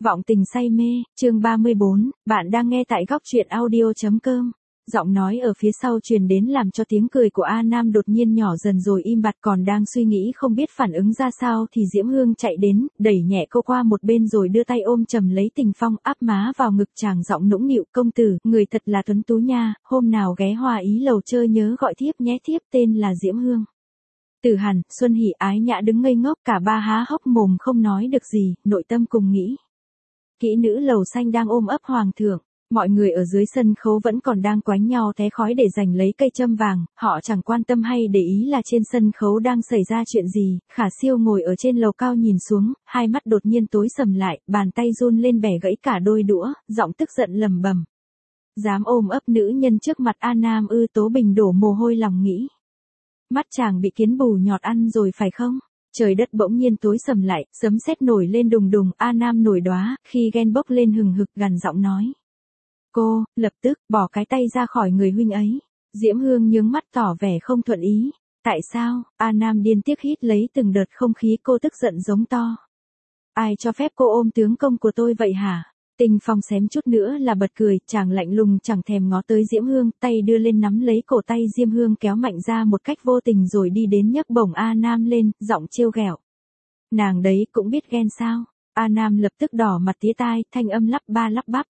Vọng tình say mê, chương 34, bạn đang nghe tại góc truyện audio.com. Giọng nói ở phía sau truyền đến làm cho tiếng cười của A Nam đột nhiên nhỏ dần rồi im bặt, còn đang suy nghĩ không biết phản ứng ra sao thì Diễm Hương chạy đến, đẩy nhẹ cô qua một bên rồi đưa tay ôm chầm lấy Tình Phong, áp má vào ngực chàng, giọng nũng nịu, công tử, người thật là tuấn tú nha, hôm nào ghé Hoa Ý lầu chơi nhớ gọi thiếp nhé, thiếp tên là Diễm Hương. Tử Hàn, Xuân Hỷ, Ái Nhã đứng ngây ngốc, cả ba há hốc mồm không nói được gì, nội tâm cùng nghĩ. Kỹ nữ lầu xanh đang ôm ấp hoàng thượng, mọi người ở dưới sân khấu vẫn còn đang quánh nhau té khói để giành lấy cây châm vàng, họ chẳng quan tâm hay để ý là trên sân khấu đang xảy ra chuyện gì. Khả Siêu ngồi ở trên lầu cao nhìn xuống, hai mắt đột nhiên tối sầm lại, bàn tay run lên bẻ gãy cả đôi đũa, giọng tức giận lầm bầm. Dám ôm ấp nữ nhân trước mặt A Nam ư? Tố Bình đổ mồ hôi lòng nghĩ. Mắt chàng bị kiến bù nhọt ăn rồi phải không? Trời đất bỗng nhiên tối sầm lại, sấm sét nổi lên đùng đùng, A Nam nổi đóa, khi ghen bốc lên hừng hực gằn giọng nói. Cô, lập tức, bỏ cái tay ra khỏi người huynh ấy. Diễm Hương nhướng mắt tỏ vẻ không thuận ý. Tại sao? A Nam điên tiếc hít lấy từng đợt không khí, cô tức giận giống to. Ai cho phép cô ôm tướng công của tôi vậy hả? Tình Phong xém chút nữa là bật cười, chàng lạnh lùng chẳng thèm ngó tới Diễm Hương, tay đưa lên nắm lấy cổ tay Diễm Hương kéo mạnh ra một cách vô tình rồi đi đến nhấc bổng A Nam lên, giọng trêu ghẹo. Nàng đấy cũng biết ghen sao? A Nam lập tức đỏ mặt tía tai, thanh âm lắp ba lắp bắp.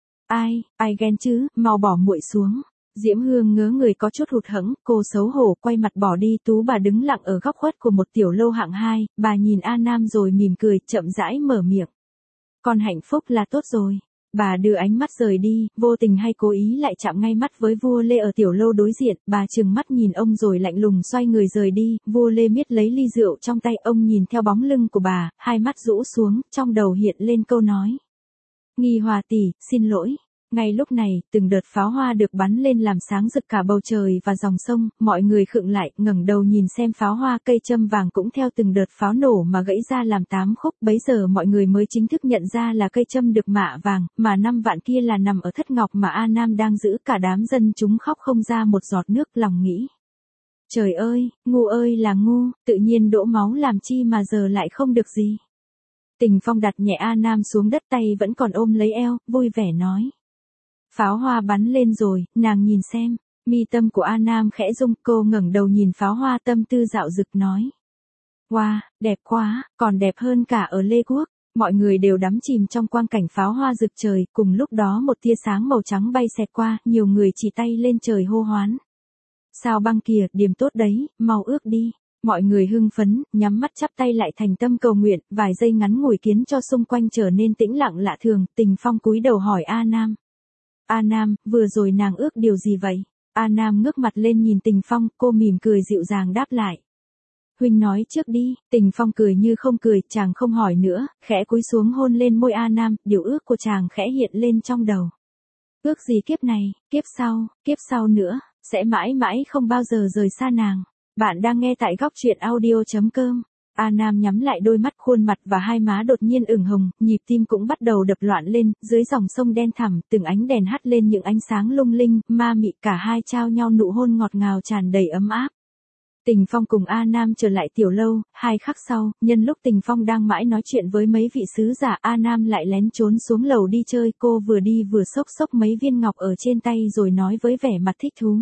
Ai ghen chứ, mau bỏ muội xuống. Diễm Hương ngớ người có chút hụt hẫng, cô xấu hổ quay mặt bỏ đi. Tú bà đứng lặng ở góc khuất của một tiểu lâu hạng 2, bà nhìn A Nam rồi mỉm cười, chậm rãi mở miệng. Con hạnh phúc là tốt rồi. Bà đưa ánh mắt rời đi, vô tình hay cố ý lại chạm ngay mắt với vua Lê ở tiểu lâu đối diện, bà trừng mắt nhìn ông rồi lạnh lùng xoay người rời đi. Vua Lê miết lấy ly rượu trong tay, ông nhìn theo bóng lưng của bà, hai mắt rũ xuống, trong đầu hiện lên câu nói. Nghi Hòa tỷ, xin lỗi. Ngay lúc này, từng đợt pháo hoa được bắn lên làm sáng rực cả bầu trời và dòng sông, mọi người khựng lại, ngẩng đầu nhìn xem pháo hoa, cây châm vàng cũng theo từng đợt pháo nổ mà gãy ra làm 8 khúc, bấy giờ mọi người mới chính thức nhận ra là cây châm được mạ vàng, mà 5 vạn kia là nằm ở thất ngọc mà A Nam đang giữ. Cả đám dân chúng khóc không ra một giọt nước, lòng nghĩ. Trời ơi là ngu, tự nhiên đổ máu làm chi mà giờ lại không được gì. Tình Phong đặt nhẹ A Nam xuống đất, tay vẫn còn ôm lấy eo, vui vẻ nói. Pháo hoa bắn lên rồi, nàng nhìn xem. Mi tâm của A Nam khẽ rung, cô ngẩng đầu nhìn pháo hoa, tâm tư dạo dực nói. Wow, đẹp quá, còn đẹp hơn cả ở Lê Quốc. Mọi người đều đắm chìm trong quang cảnh pháo hoa rực trời, cùng lúc đó một tia sáng màu trắng bay xẹt qua, nhiều người chỉ tay lên trời hô hoán. Sao Băng kìa, điểm tốt đấy, mau ước đi. Mọi người hưng phấn, nhắm mắt chắp tay lại thành tâm cầu nguyện, vài giây ngắn ngủi khiến cho xung quanh trở nên tĩnh lặng lạ thường. Tình Phong cúi đầu hỏi A Nam. A Nam, vừa rồi nàng ước điều gì vậy? A Nam ngước mặt lên nhìn Tình Phong, cô mỉm cười dịu dàng đáp lại. Huynh nói trước đi. Tình Phong cười như không cười, chàng không hỏi nữa, khẽ cúi xuống hôn lên môi A Nam, điều ước của chàng khẽ hiện lên trong đầu. Ước gì kiếp này, kiếp sau nữa, sẽ mãi mãi không bao giờ rời xa nàng. Bạn đang nghe tại góc truyện audio.com. A Nam nhắm lại đôi mắt, khuôn mặt và hai má đột nhiên ửng hồng, nhịp tim cũng bắt đầu đập loạn lên. Dưới dòng sông đen thẳm, từng ánh đèn hắt lên những ánh sáng lung linh, ma mị, cả hai trao nhau nụ hôn ngọt ngào tràn đầy ấm áp. Tình Phong cùng A Nam trở lại tiểu lâu, 2 khắc sau, nhân lúc Tình Phong đang mãi nói chuyện với mấy vị sứ giả, A Nam lại lén trốn xuống lầu đi chơi. Cô vừa đi vừa xốc mấy viên ngọc ở trên tay rồi nói với vẻ mặt thích thú.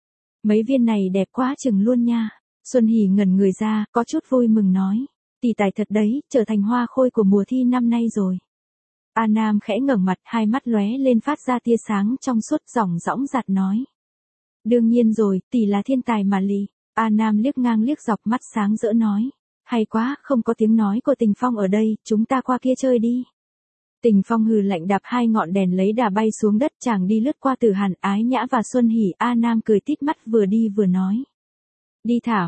Mấy viên này đẹp quá chừng luôn nha. Xuân Hỷ ngẩn người ra, có chút vui mừng nói. Tỷ tài thật đấy, trở thành hoa khôi của mùa thi năm nay rồi. A Nam khẽ ngẩng mặt, hai mắt lóe lên phát ra tia sáng trong suốt, dõng dạc nói. Đương nhiên rồi, tỷ là thiên tài mà lì. A Nam liếc ngang liếc dọc, mắt sáng rỡ nói. Hay quá, không có tiếng nói của Tình Phong ở đây, chúng ta qua kia chơi đi. Tình Phong hừ lạnh, đạp 2 ngọn đèn lấy đà bay xuống đất, chàng đi lướt qua Tử Hàn, Ái Nhã và Xuân Hỷ. A Nam cười tít mắt, vừa đi vừa nói. Đi thả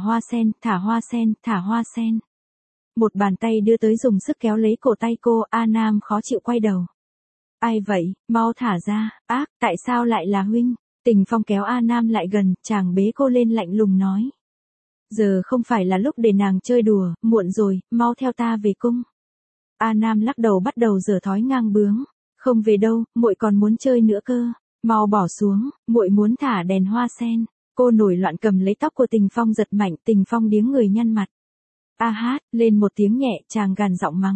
hoa sen. Một bàn tay đưa tới dùng sức kéo lấy cổ tay cô, A Nam khó chịu quay đầu. Ai vậy, mau thả ra, ác, tại sao lại là huynh? Tình Phong kéo A Nam lại gần, chàng bế cô lên lạnh lùng nói. Giờ không phải là lúc để nàng chơi đùa, muộn rồi, mau theo ta về cung. A Nam lắc đầu bắt đầu giở thói ngang bướng. Không về đâu, muội còn muốn chơi nữa cơ. Mau bỏ xuống, muội muốn thả đèn hoa sen. Cô nổi loạn cầm lấy tóc của Tình Phong giật mạnh, Tình Phong điếng người nhăn mặt. A hát, lên một tiếng nhẹ, chàng gằn giọng mắng.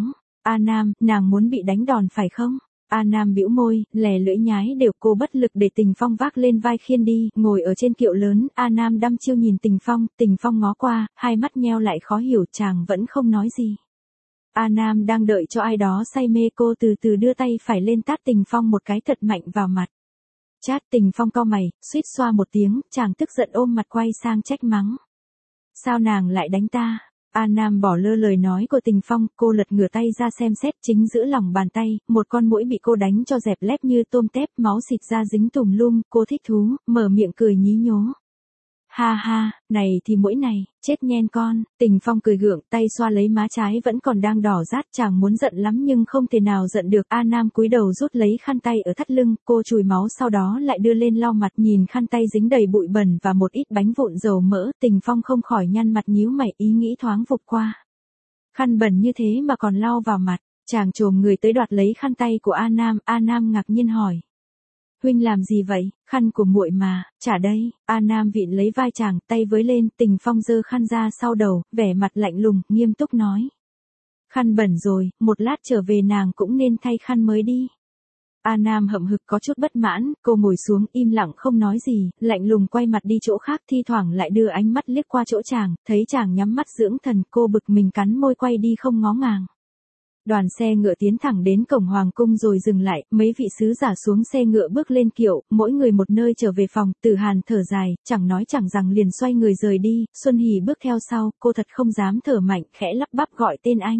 A Nam, nàng muốn bị đánh đòn phải không? A Nam bĩu môi, lè lưỡi nhái đều, cô bất lực để Tình Phong vác lên vai khiêng đi, ngồi ở trên kiệu lớn, A Nam đăm chiêu nhìn Tình Phong ngó qua, hai mắt nheo lại khó hiểu, chàng vẫn không nói gì. A Nam đang đợi cho ai đó say mê, cô từ từ đưa tay phải lên tát Tình Phong một cái thật mạnh vào mặt. Chát, Tình Phong cau mày, suýt xoa một tiếng, chàng tức giận ôm mặt quay sang trách mắng. Sao nàng lại đánh ta? A Nam bỏ lơ lời nói của Tình Phong, cô lật ngửa tay ra xem xét, chính giữa lòng bàn tay, một con muỗi bị cô đánh cho dẹp lép như tôm tép, máu xịt ra dính tùm lum, cô thích thú, mở miệng cười nhí nhố. Ha ha, này thì muỗi này, chết nhen con. Tình Phong cười gượng, tay xoa lấy má trái vẫn còn đang đỏ rát, chàng muốn giận lắm nhưng không thể nào giận được. A Nam cúi đầu rút lấy khăn tay ở thắt lưng, cô chùi máu sau đó lại đưa lên lau mặt, nhìn khăn tay dính đầy bụi bẩn và một ít bánh vụn dầu mỡ, Tình Phong không khỏi nhăn mặt nhíu mày, ý nghĩ thoáng vụt qua. Khăn bẩn như thế mà còn lau vào mặt, chàng chồm người tới đoạt lấy khăn tay của A Nam ngạc nhiên hỏi. Huynh làm gì vậy, khăn của muội mà, trả đây. A Nam vịn lấy vai chàng, tay với lên, Tình Phong giơ khăn ra sau đầu, vẻ mặt lạnh lùng, nghiêm túc nói. Khăn bẩn rồi, một lát trở về nàng cũng nên thay khăn mới đi. A Nam hậm hực có chút bất mãn, cô ngồi xuống im lặng không nói gì, lạnh lùng quay mặt đi chỗ khác, thi thoảng lại đưa ánh mắt liếc qua chỗ chàng, thấy chàng nhắm mắt dưỡng thần, cô bực mình cắn môi quay đi không ngó ngàng. Đoàn xe ngựa tiến thẳng đến cổng hoàng cung rồi dừng lại, mấy vị sứ giả xuống xe ngựa bước lên kiệu, mỗi người một nơi trở về phòng, Tử Hàn thở dài, chẳng nói chẳng rằng liền xoay người rời đi, Xuân Hỷ bước theo sau, cô thật không dám thở mạnh, khẽ lắp bắp gọi tên anh.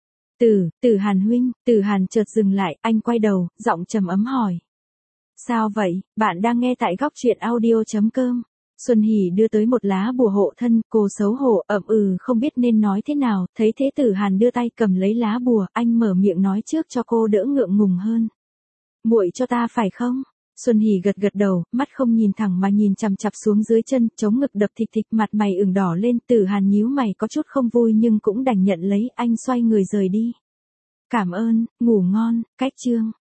Tử Hàn huynh, Tử Hàn chợt dừng lại, anh quay đầu, giọng trầm ấm hỏi. Sao vậy, bạn đang nghe tại góc truyện audio.com. Xuân Hỷ đưa tới một lá bùa hộ thân, cô xấu hổ, không biết nên nói thế nào, thấy thế Tử Hàn đưa tay cầm lấy lá bùa, anh mở miệng nói trước cho cô đỡ ngượng ngùng hơn. Muội cho ta phải không? Xuân Hỷ gật gật đầu, mắt không nhìn thẳng mà nhìn chằm chằm xuống dưới chân, chống ngực đập thịch thịch, mặt mày ửng đỏ lên, Tử Hàn nhíu mày có chút không vui nhưng cũng đành nhận lấy, anh xoay người rời đi. Cảm ơn, ngủ ngon, cách chương.